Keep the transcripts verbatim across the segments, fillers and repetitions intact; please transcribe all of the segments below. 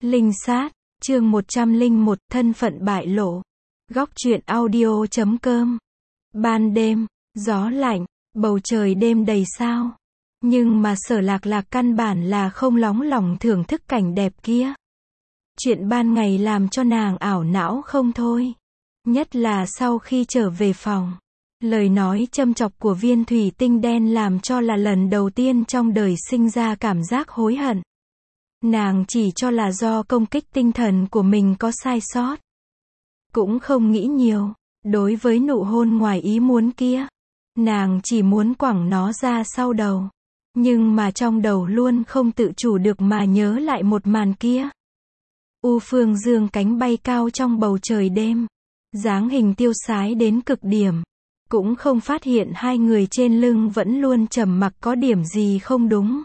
Linh sát, chương một trăm lẻ một, thân phận bại lộ. Góc truyện audio chấm com. Ban đêm, gió lạnh, bầu trời đêm đầy sao. Nhưng mà Sở Lạc Lạc căn bản là không lóng lòng thưởng thức cảnh đẹp kia. Chuyện ban ngày làm cho nàng ảo não không thôi. Nhất là sau khi trở về phòng. Lời nói châm chọc của viên thủy tinh đen làm cho là lần đầu tiên trong đời sinh ra cảm giác hối hận. Nàng chỉ cho là do công kích tinh thần của mình có sai sót. Cũng không nghĩ nhiều, đối với nụ hôn ngoài ý muốn kia. Nàng chỉ muốn quẳng nó ra sau đầu. Nhưng mà trong đầu luôn không tự chủ được mà nhớ lại một màn kia. U Phương dương cánh bay cao trong bầu trời đêm. Dáng hình tiêu sái đến cực điểm. Cũng không phát hiện hai người trên lưng vẫn luôn trầm mặc có điểm gì không đúng.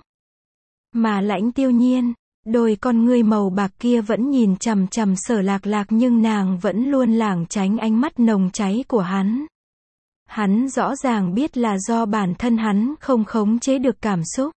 Mà Lãnh Tiêu Nhiên, đôi con ngươi màu bạc kia vẫn nhìn chằm chằm Sở Lạc Lạc nhưng nàng vẫn luôn lảng tránh ánh mắt nồng cháy của hắn. Hắn rõ ràng biết là do bản thân hắn không khống chế được cảm xúc.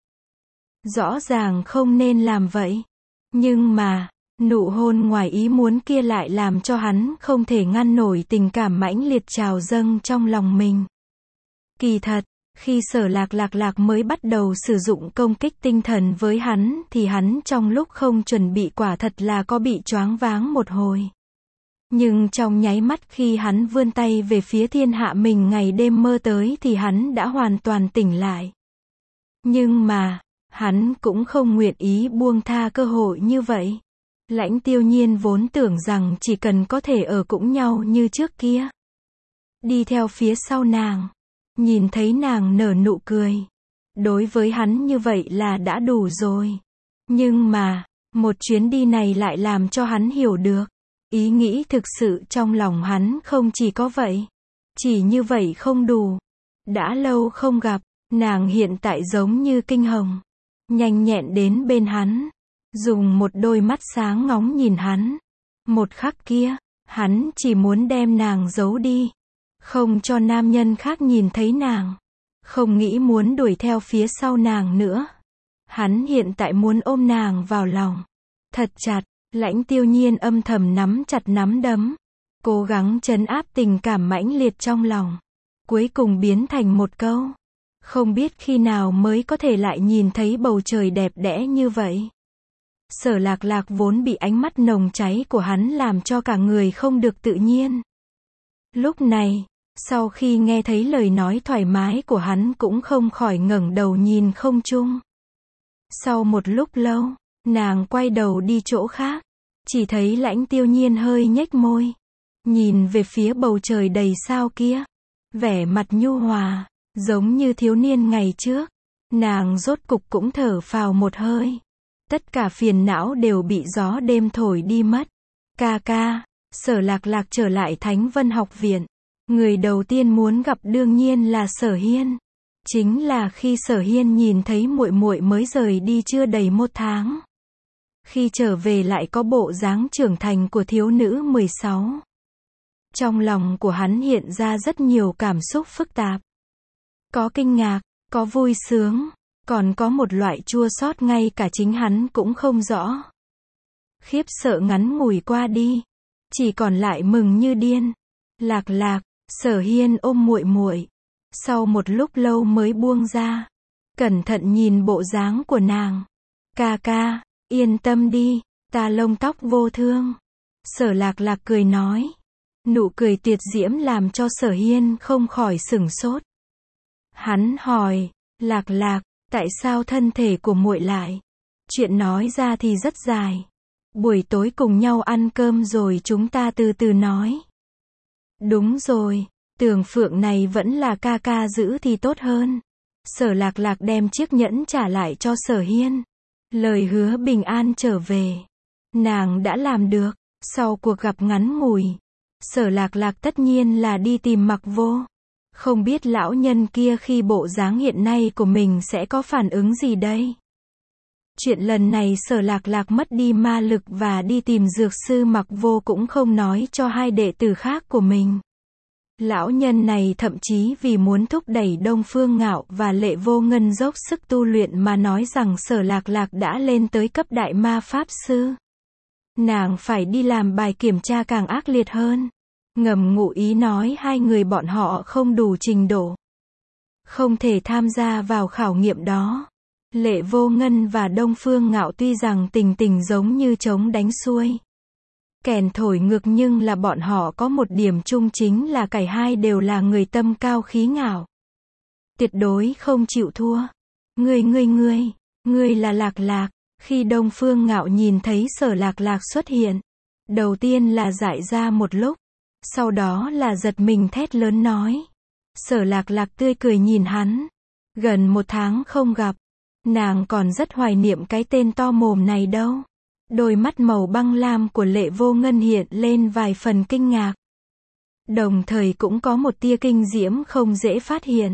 Rõ ràng không nên làm vậy. Nhưng mà, nụ hôn ngoài ý muốn kia lại làm cho hắn không thể ngăn nổi tình cảm mãnh liệt trào dâng trong lòng mình. Kỳ thật, khi Sở Lạc Lạc Lạc mới bắt đầu sử dụng công kích tinh thần với hắn thì hắn trong lúc không chuẩn bị quả thật là có bị choáng váng một hồi. Nhưng trong nháy mắt khi hắn vươn tay về phía thiên hạ mình ngày đêm mơ tới thì hắn đã hoàn toàn tỉnh lại. Nhưng mà, hắn cũng không nguyện ý buông tha cơ hội như vậy. Lãnh Tiêu Nhiên vốn tưởng rằng chỉ cần có thể ở cũng nhau như trước kia. Đi theo phía sau nàng. Nhìn thấy nàng nở nụ cười. Đối với hắn như vậy là đã đủ rồi. Nhưng mà, một chuyến đi này lại làm cho hắn hiểu được. Ý nghĩ thực sự trong lòng hắn không chỉ có vậy. Chỉ như vậy không đủ. Đã lâu không gặp, nàng hiện tại giống như kinh hồng. Nhanh nhẹn đến bên hắn. Dùng một đôi mắt sáng ngóng nhìn hắn. Một khắc kia, hắn chỉ muốn đem nàng giấu đi. Không cho nam nhân khác nhìn thấy nàng. Không nghĩ muốn đuổi theo phía sau nàng nữa. Hắn hiện tại muốn ôm nàng vào lòng. Thật chặt, Lãnh Tiêu Nhiên âm thầm nắm chặt nắm đấm. Cố gắng trấn áp tình cảm mãnh liệt trong lòng. Cuối cùng biến thành một câu. Không biết khi nào mới có thể lại nhìn thấy bầu trời đẹp đẽ như vậy. Sở Lạc Lạc vốn bị ánh mắt nồng cháy của hắn làm cho cả người không được tự nhiên. Lúc này, sau khi nghe thấy lời nói thoải mái của hắn cũng không khỏi ngẩng đầu nhìn không trung. Sau một lúc lâu, nàng quay đầu đi chỗ khác. Chỉ thấy Lãnh Tiêu Nhiên hơi nhếch môi. Nhìn về phía bầu trời đầy sao kia. Vẻ mặt nhu hòa, giống như thiếu niên ngày trước. Nàng rốt cục cũng thở phào một hơi. Tất cả phiền não đều bị gió đêm thổi đi mất. Ca ca, Sở Lạc Lạc trở lại Thánh Vân Học Viện. Người đầu tiên muốn gặp đương nhiên là Sở Hiên. Chính là khi Sở Hiên nhìn thấy muội muội mới rời đi chưa đầy một tháng. Khi trở về lại có bộ dáng trưởng thành của thiếu nữ mười sáu. Trong lòng của hắn hiện ra rất nhiều cảm xúc phức tạp. Có kinh ngạc, có vui sướng. Còn có một loại chua xót ngay cả chính hắn cũng không rõ. Khiếp sợ ngắn ngủi qua đi. Chỉ còn lại mừng như điên. Lạc Lạc, Sở Hiên ôm muội muội. Sau một lúc lâu mới buông ra. Cẩn thận nhìn bộ dáng của nàng. Ca ca, yên tâm đi, ta lông tóc vô thương. Sở Lạc Lạc cười nói. Nụ cười tuyệt diễm làm cho Sở Hiên không khỏi sửng sốt. Hắn hỏi, Lạc Lạc, tại sao thân thể của muội lại? Chuyện nói ra thì rất dài. Buổi tối cùng nhau ăn cơm rồi chúng ta từ từ nói. Đúng rồi, Tưởng Phượng này vẫn là ca ca giữ thì tốt hơn. Sở Lạc Lạc đem chiếc nhẫn trả lại cho Sở Hiên. Lời hứa bình an trở về. Nàng đã làm được. Sau cuộc gặp ngắn ngủi, Sở Lạc Lạc tất nhiên là đi tìm Mặc Vô. Không biết lão nhân kia khi bộ dáng hiện nay của mình sẽ có phản ứng gì đây? Chuyện lần này Sở Lạc Lạc mất đi ma lực và đi tìm dược sư Mặc Vô cũng không nói cho hai đệ tử khác của mình. Lão nhân này thậm chí vì muốn thúc đẩy Đông Phương Ngạo và Lệ Vô Ngân dốc sức tu luyện mà nói rằng Sở Lạc Lạc đã lên tới cấp đại ma pháp sư. nàng phải đi làm bài kiểm tra càng ác liệt hơn. Ngầm ngụ ý nói hai người bọn họ không đủ trình độ, không thể tham gia vào khảo nghiệm đó. Lệ Vô Ngân và Đông Phương Ngạo tuy rằng tình tình giống như trống đánh xuôi, kèn thổi ngược, nhưng là bọn họ có một điểm chung, chính là cả hai đều là người tâm cao khí ngạo, tuyệt đối không chịu thua. Ngươi ngươi ngươi, ngươi là Lạc Lạc. Khi Đông Phương Ngạo nhìn thấy Sở Lạc Lạc xuất hiện, đầu tiên là dại ra một lúc, sau đó là giật mình thét lớn nói. Sở Lạc Lạc tươi cười nhìn hắn. Gần một tháng không gặp, nàng còn rất hoài niệm cái tên to mồm này đâu. Đôi mắt màu băng lam của Lệ Vô Ngân hiện lên vài phần kinh ngạc, đồng thời cũng có một tia kinh diễm không dễ phát hiện.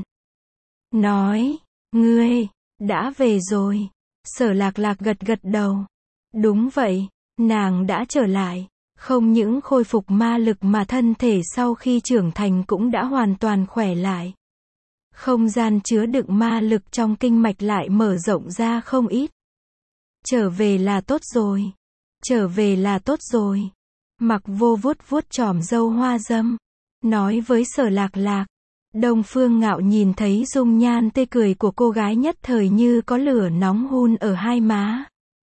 Nói, ngươi, đã về rồi. Sở Lạc Lạc gật gật đầu. Đúng vậy, nàng đã trở lại. Không những khôi phục ma lực mà thân thể sau khi trưởng thành cũng đã hoàn toàn khỏe lại. Không gian chứa đựng ma lực trong kinh mạch lại mở rộng ra không ít. Trở về là tốt rồi. Trở về là tốt rồi. Mặc Vô vuốt vuốt chòm râu hoa dâm, nói với Sở Lạc Lạc. Đông Phương Ngạo nhìn thấy dung nhan tươi cười của cô gái nhất thời như có lửa nóng hun ở hai má.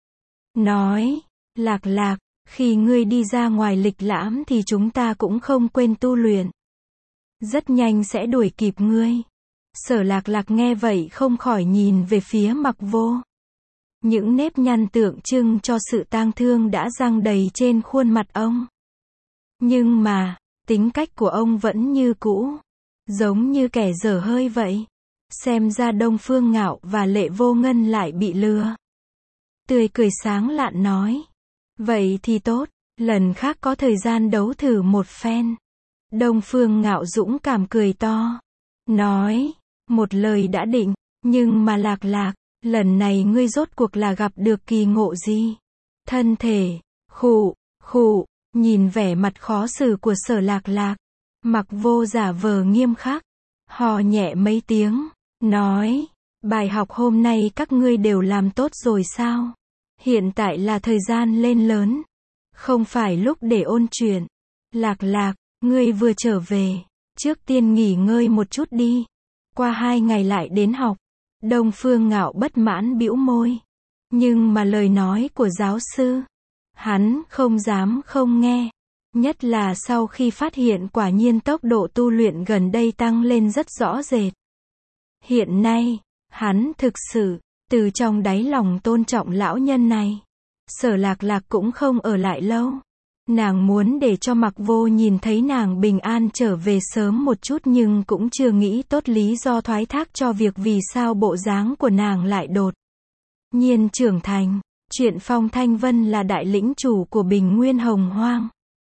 Nói, Lạc Lạc, khi ngươi đi ra ngoài lịch lãm thì chúng ta cũng không quên tu luyện. Rất nhanh sẽ đuổi kịp ngươi. Sở Lạc Lạc nghe vậy không khỏi nhìn về phía Mặc Vô. Những nếp nhăn tượng trưng cho sự tang thương đã răng đầy trên khuôn mặt ông. Nhưng mà, tính cách của ông vẫn như cũ, giống như kẻ dở hơi vậy. Xem ra Đông Phương Ngạo và Lệ Vô Ngân lại bị lừa. Tươi cười sáng lạn nói. Vậy thì tốt, lần khác có thời gian đấu thử một phen. Đông Phương Ngạo dũng cảm cười to. Nói, một lời đã định, nhưng mà Lạc Lạc, lần này ngươi rốt cuộc là gặp được kỳ ngộ gì? Thân thể, khụ, khụ, nhìn vẻ mặt khó xử của Sở Lạc Lạc, Mặc Vô giả vờ nghiêm khắc, hò nhẹ mấy tiếng, nói, bài học hôm nay các ngươi đều làm tốt rồi sao? Hiện tại là thời gian lên lớn, không phải lúc để ôn chuyện. Lạc Lạc, ngươi vừa trở về, trước tiên nghỉ ngơi một chút đi, qua hai ngày lại đến học. Đông Phương Ngạo bất mãn bĩu môi, nhưng mà lời nói của giáo sư, hắn không dám không nghe, nhất là sau khi phát hiện quả nhiên tốc độ tu luyện gần đây tăng lên rất rõ rệt. Hiện nay, hắn thực sự, từ trong đáy lòng tôn trọng lão nhân này. Sở Lạc Lạc cũng không ở lại lâu. Nàng muốn để cho Mặc Vô nhìn thấy nàng bình an trở về sớm một chút, nhưng cũng chưa nghĩ tốt lý do thoái thác cho việc vì sao bộ dáng của nàng lại đột nhiên trưởng thành. Chuyện Phong Thanh Vân là đại lĩnh chủ của Bình Nguyên Hồng Hoang,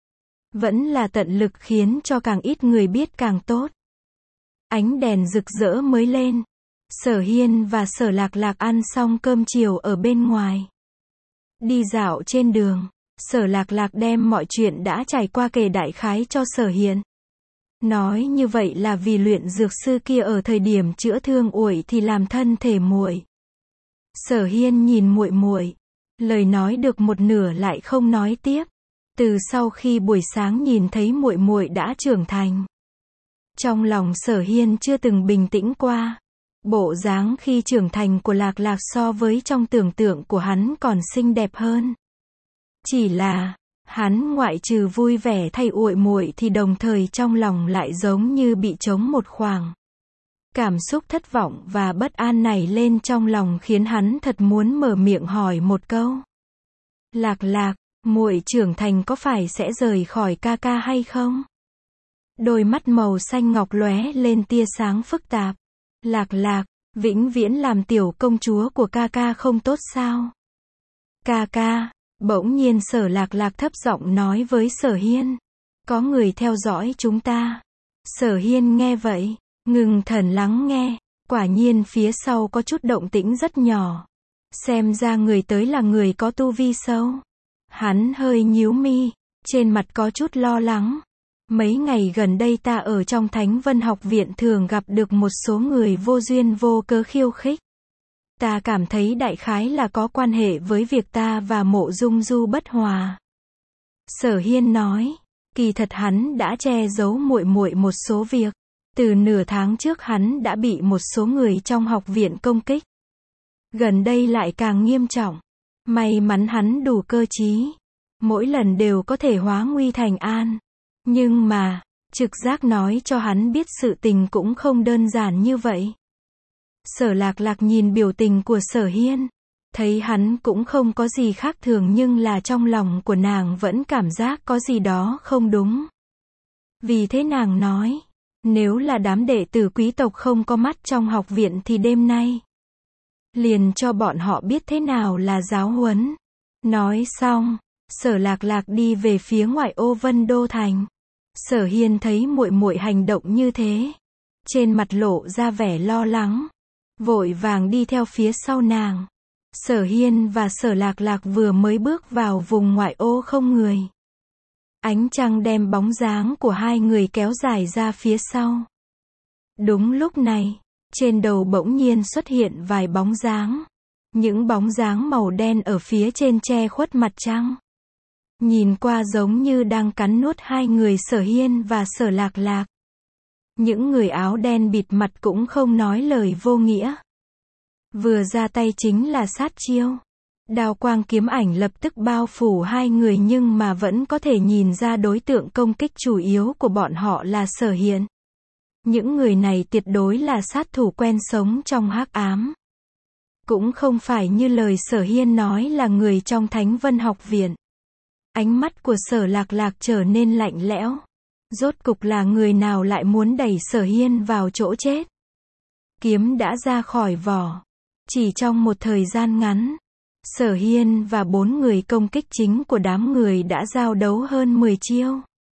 vẫn là tận lực khiến cho càng ít người biết càng tốt. Ánh đèn rực rỡ mới lên. Sở Hiên và Sở Lạc Lạc ăn xong cơm chiều ở bên ngoài. Đi dạo trên đường, Sở Lạc Lạc đem mọi chuyện đã trải qua kể đại khái cho Sở Hiên. Nói như vậy là vì luyện dược sư kia ở thời điểm chữa thương uội thì làm thân thể muội. Sở Hiên nhìn muội muội, lời nói được một nửa lại không nói tiếp. Từ sau khi buổi sáng nhìn thấy muội muội đã trưởng thành, trong lòng Sở Hiên chưa từng bình tĩnh qua. Bộ dáng khi trưởng thành của Lạc Lạc so với trong tưởng tượng của hắn còn xinh đẹp hơn. Chỉ là, hắn ngoại trừ vui vẻ thay uội muội thì đồng thời trong lòng lại giống như bị trống một khoảng. Cảm xúc thất vọng và bất an nảy lên trong lòng khiến hắn thật muốn mở miệng hỏi một câu. Lạc Lạc, muội trưởng thành có phải sẽ rời khỏi ca ca hay không? Đôi mắt màu xanh ngọc lóe lên tia sáng phức tạp. Lạc Lạc, vĩnh viễn làm tiểu công chúa của ca ca không tốt sao? Ca ca, bỗng nhiên Sở Lạc Lạc thấp giọng nói với Sở Hiên. Có người theo dõi chúng ta. Sở Hiên nghe vậy, ngừng thần lắng nghe, quả nhiên phía sau có chút động tĩnh rất nhỏ. Xem ra người tới là người có tu vi sâu. Hắn hơi nhíu mi, trên mặt có chút lo lắng. Mấy ngày gần đây ta ở trong Thánh Vân Học Viện thường gặp được một số người vô duyên vô cớ khiêu khích. Ta cảm thấy đại khái là có quan hệ với việc ta và Mộ Dung Du bất hòa. Sở Hiên nói, kỳ thật hắn đã che giấu muội muội một số việc. Từ nửa tháng trước hắn đã bị một số người trong học viện công kích. Gần đây lại càng nghiêm trọng. May mắn hắn đủ cơ trí. Mỗi lần đều có thể hóa nguy thành an. Nhưng mà, trực giác nói cho hắn biết sự tình cũng không đơn giản như vậy. Sở Lạc Lạc nhìn biểu tình của Sở Hiên. Thấy hắn cũng không có gì khác thường nhưng là trong lòng của nàng vẫn cảm giác có gì đó không đúng. Vì thế nàng nói, nếu là đám đệ tử quý tộc không có mắt trong học viện thì đêm nay liền cho bọn họ biết thế nào là giáo huấn. Nói xong, Sở Lạc Lạc đi về phía ngoại ô Vân Đô Thành. Sở Hiên thấy muội muội hành động như thế, trên mặt lộ ra vẻ lo lắng, vội vàng đi theo phía sau nàng. Sở Hiên và Sở Lạc Lạc vừa mới bước vào vùng ngoại ô không người. Ánh trăng đem bóng dáng của hai người kéo dài ra phía sau. Đúng lúc này, trên đầu bỗng nhiên xuất hiện vài bóng dáng. Những bóng dáng màu đen ở phía trên che khuất mặt trăng. Nhìn qua giống như đang cắn nuốt hai người Sở Hiên và Sở Lạc Lạc. Những người áo đen bịt mặt cũng không nói lời vô nghĩa. Vừa ra tay chính là sát chiêu. Đao quang kiếm ảnh lập tức bao phủ hai người nhưng mà vẫn có thể nhìn ra đối tượng công kích chủ yếu của bọn họ là Sở Hiên. Những người này tuyệt đối là sát thủ quen sống trong hắc ám. Cũng không phải như lời Sở Hiên nói là người trong Thánh Vân Học Viện. Ánh mắt của Sở Lạc Lạc trở nên lạnh lẽo. Rốt cục là người nào lại muốn đẩy Sở Hiên vào chỗ chết. Kiếm đã ra khỏi vỏ. Chỉ trong một thời gian ngắn, Sở Hiên và bốn người công kích chính của đám người đã giao đấu hơn mười chiêu.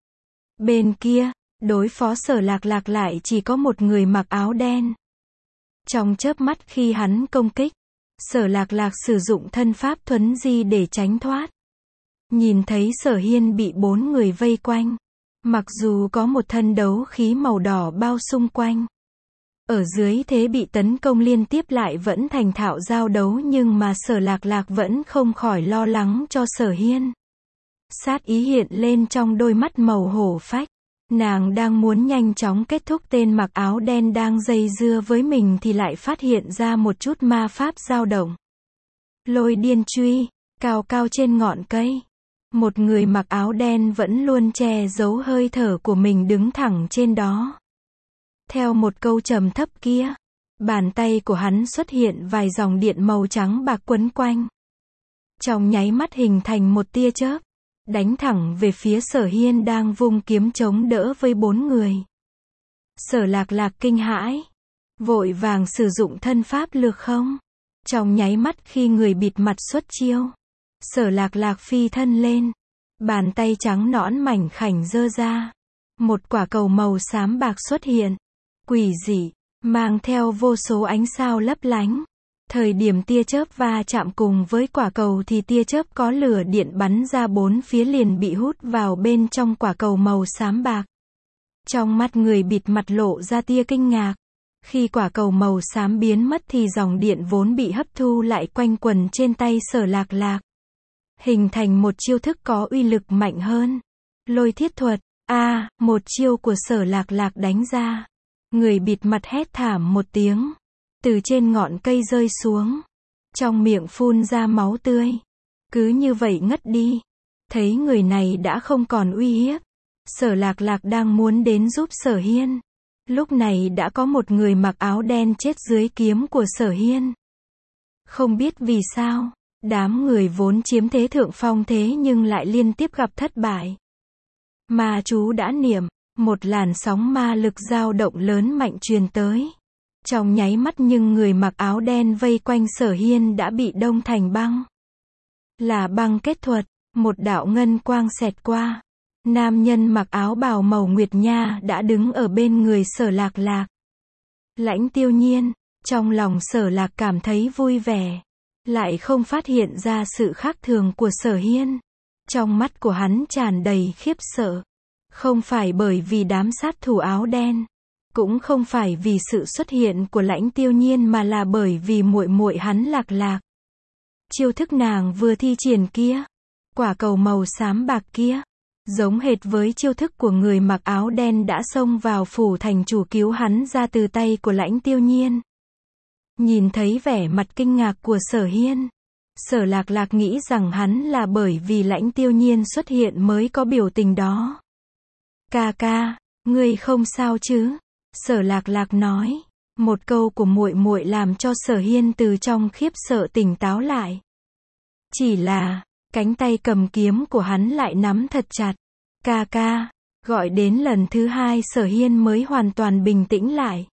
Bên kia, đối phó Sở Lạc Lạc lại chỉ có một người mặc áo đen. Trong chớp mắt khi hắn công kích, Sở Lạc Lạc sử dụng thân pháp thuấn di để tránh thoát. Nhìn thấy Sở Hiên bị bốn người vây quanh, mặc dù có một thân đấu khí màu đỏ bao xung quanh. Ở dưới thế bị tấn công liên tiếp lại vẫn thành thạo giao đấu nhưng mà Sở Lạc Lạc vẫn không khỏi lo lắng cho Sở Hiên. Sát ý hiện lên trong đôi mắt màu hổ phách. Nàng đang muốn nhanh chóng kết thúc tên mặc áo đen đang dây dưa với mình thì lại phát hiện ra một chút ma pháp dao động. Lôi điên truy, cao cao trên ngọn cây. Một người mặc áo đen vẫn luôn che giấu hơi thở của mình đứng thẳng trên đó. Theo một câu trầm thấp kia, bàn tay của hắn xuất hiện vài dòng điện màu trắng bạc quấn quanh. Trong nháy mắt hình thành một tia chớp, đánh thẳng về phía Sở Hiên đang vung kiếm chống đỡ với bốn người. Sở Lạc Lạc kinh hãi, vội vàng sử dụng thân pháp lược không. Trong nháy mắt khi người bịt mặt xuất chiêu, Sở Lạc Lạc phi thân lên, bàn tay trắng nõn mảnh khảnh giơ ra. Một quả cầu màu xám bạc xuất hiện, quỷ dị, mang theo vô số ánh sao lấp lánh. Thời điểm tia chớp va chạm cùng với quả cầu thì tia chớp có lửa điện bắn ra bốn phía liền bị hút vào bên trong quả cầu màu xám bạc. Trong mắt người bịt mặt lộ ra tia kinh ngạc. Khi quả cầu màu xám biến mất thì dòng điện vốn bị hấp thu lại quanh quần trên tay Sở Lạc Lạc. Hình thành một chiêu thức có uy lực mạnh hơn. Lôi thiết thuật, a à, một chiêu của Sở Lạc Lạc đánh ra. Người bịt mặt hét thảm một tiếng. Từ trên ngọn cây rơi xuống. Trong miệng phun ra máu tươi. Cứ như vậy ngất đi. Thấy người này đã không còn uy hiếp. Sở Lạc Lạc đang muốn đến giúp Sở Hiên. Lúc này đã có một người mặc áo đen chết dưới kiếm của Sở Hiên. Không biết vì sao, đám người vốn chiếm thế thượng phong thế nhưng lại liên tiếp gặp thất bại. Ma chú đã niệm, một làn sóng ma lực dao động lớn mạnh truyền tới. Trong nháy mắt nhưng người mặc áo đen vây quanh Sở Hiên đã bị đông thành băng. Là băng kết thuật, một đạo ngân quang xẹt qua. Nam nhân mặc áo bào màu nguyệt nha đã đứng ở bên người Sở Lạc Lạc. Lãnh Tiêu Nhiên, trong lòng Sở Lạc cảm thấy vui vẻ. Lại không phát hiện ra sự khác thường của Sở Hiên. Trong mắt của hắn tràn đầy khiếp sợ. Không phải bởi vì đám sát thủ áo đen. Cũng không phải vì sự xuất hiện của Lãnh Tiêu Nhiên mà là bởi vì muội muội hắn Lạc Lạc. Chiêu thức nàng vừa thi triển kia. Quả cầu màu xám bạc kia, giống hệt với chiêu thức của người mặc áo đen đã xông vào phủ thành chủ cứu hắn ra từ tay của Lãnh Tiêu Nhiên. Nhìn thấy vẻ mặt kinh ngạc của Sở Hiên, Sở Lạc Lạc nghĩ rằng hắn là bởi vì Lãnh Tiêu Nhiên xuất hiện mới có biểu tình đó. Ca ca, ngươi không sao chứ? Sở Lạc Lạc nói. Một câu của muội muội làm cho Sở Hiên từ trong khiếp sợ tỉnh táo lại. Chỉ là, cánh tay cầm kiếm của hắn lại nắm thật chặt. Ca ca, gọi đến lần thứ hai Sở Hiên mới hoàn toàn bình tĩnh lại.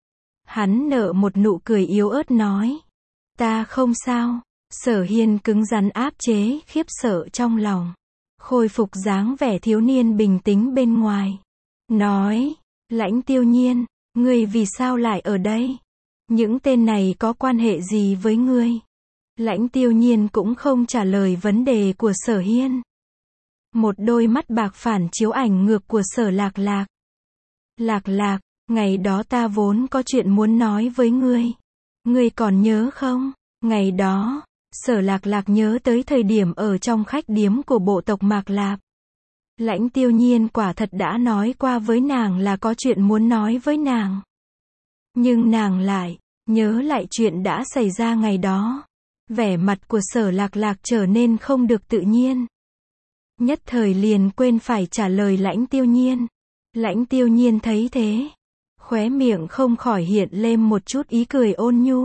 Hắn nở một nụ cười yếu ớt nói. Ta không sao. Sở Hiên cứng rắn áp chế khiếp sợ trong lòng. Khôi phục dáng vẻ thiếu niên bình tĩnh bên ngoài. Nói, Lãnh Tiêu Nhiên, ngươi vì sao lại ở đây? Những tên này có quan hệ gì với ngươi? Lãnh Tiêu Nhiên cũng không trả lời vấn đề của Sở Hiên. Một đôi mắt bạc phản chiếu ảnh ngược của Sở Lạc Lạc. Lạc Lạc, ngày đó ta vốn có chuyện muốn nói với ngươi. Ngươi còn nhớ không? Ngày đó, Sở Lạc Lạc nhớ tới thời điểm ở trong khách điếm của bộ tộc Mạc Lạp. Lãnh Tiêu Nhiên quả thật đã nói qua với nàng là có chuyện muốn nói với nàng. Nhưng nàng lại, nhớ lại chuyện đã xảy ra ngày đó. Vẻ mặt của Sở Lạc Lạc trở nên không được tự nhiên. Nhất thời liền quên phải trả lời Lãnh Tiêu Nhiên. Lãnh Tiêu Nhiên thấy thế, khóe miệng không khỏi hiện lên một chút ý cười ôn nhu.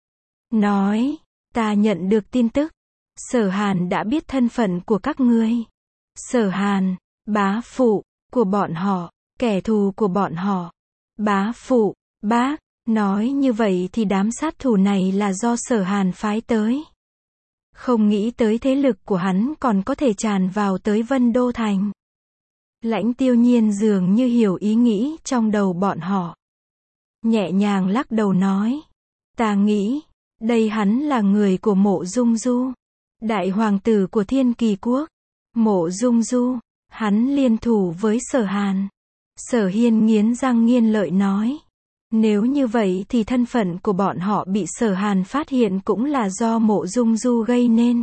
Nói, ta nhận được tin tức, Sở Hàn đã biết thân phận của các ngươi. Sở Hàn, bá phụ của bọn họ, kẻ thù của bọn họ. Bá phụ, bác, nói như vậy thì đám sát thủ này là do Sở Hàn phái tới. Không nghĩ tới thế lực của hắn còn có thể tràn vào tới Vân Đô Thành. Lãnh Tiêu Nhiên dường như hiểu ý nghĩ trong đầu bọn họ. Nhẹ nhàng lắc đầu nói. Ta nghĩ, đây hắn là người của Mộ Dung Du. Đại hoàng tử của Thiên Kỳ Quốc. Mộ Dung Du, hắn liên thủ với Sở Hàn. Sở Hiên nghiến răng nghiến lợi nói. Nếu như vậy thì thân phận của bọn họ bị Sở Hàn phát hiện cũng là do Mộ Dung Du gây nên.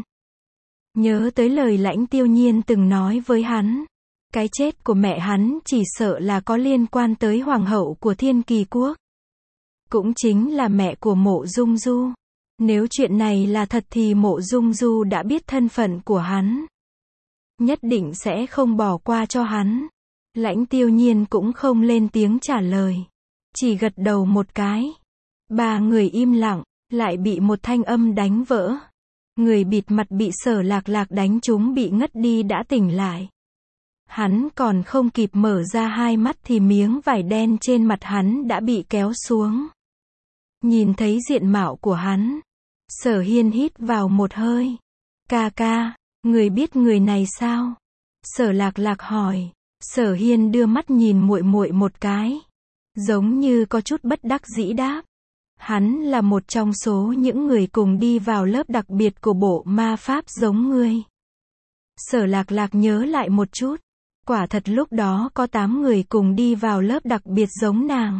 Nhớ tới lời Lãnh Tiêu Nhiên từng nói với hắn. Cái chết của mẹ hắn chỉ sợ là có liên quan tới hoàng hậu của Thiên Kỳ Quốc. Cũng chính là mẹ của Mộ Dung Du. Nếu chuyện này là thật thì Mộ Dung Du đã biết thân phận của hắn. Nhất định sẽ không bỏ qua cho hắn. Lãnh Tiêu Nhiên cũng không lên tiếng trả lời. Chỉ gật đầu một cái. Ba người im lặng, lại bị một thanh âm đánh vỡ. Người bịt mặt bị Sở Lạc Lạc đánh trúng bị ngất đi đã tỉnh lại. Hắn còn không kịp mở ra hai mắt thì miếng vải đen trên mặt hắn đã bị kéo xuống. Nhìn thấy diện mạo của hắn, Sở Hiên hít vào một hơi. Ca ca, người biết người này sao? Sở Lạc Lạc hỏi. Sở Hiên đưa mắt nhìn muội muội một cái, giống như có chút bất đắc dĩ đáp. Hắn là một trong số những người cùng đi vào lớp đặc biệt của bộ ma pháp giống ngươi. Sở Lạc Lạc nhớ lại một chút. Quả thật lúc đó có tám người cùng đi vào lớp đặc biệt giống nàng.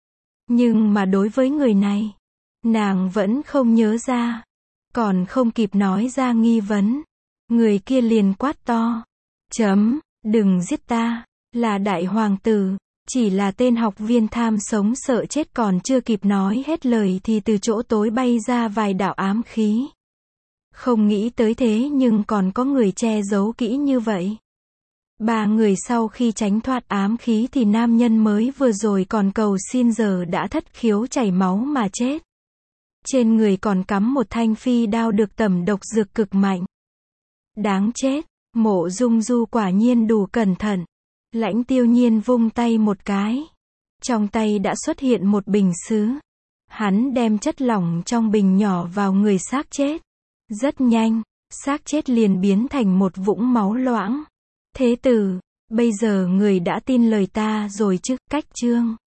Nhưng mà đối với người này, nàng vẫn không nhớ ra. Còn không kịp nói ra nghi vấn, người kia liền quát to. Chấm, đừng giết ta, là đại hoàng tử. Chỉ là tên học viên tham sống sợ chết còn chưa kịp nói hết lời thì từ chỗ tối bay ra vài đạo ám khí. Không nghĩ tới thế nhưng còn có người che giấu kỹ như vậy. Ba người sau khi tránh thoát ám khí thì nam nhân mới vừa rồi còn cầu xin giờ đã thất khiếu chảy máu mà chết. Trên người còn cắm một thanh phi đao được tẩm độc dược cực mạnh. Đáng chết, Mộ Dung Du quả nhiên đủ cẩn thận. Lãnh Tiêu Nhiên vung tay một cái. Trong tay đã xuất hiện một bình sứ. Hắn đem chất lỏng trong bình nhỏ vào người xác chết. Rất nhanh, xác chết liền biến thành một vũng máu loãng. Thế tử, bây giờ người đã tin lời ta rồi chứ? Cách chương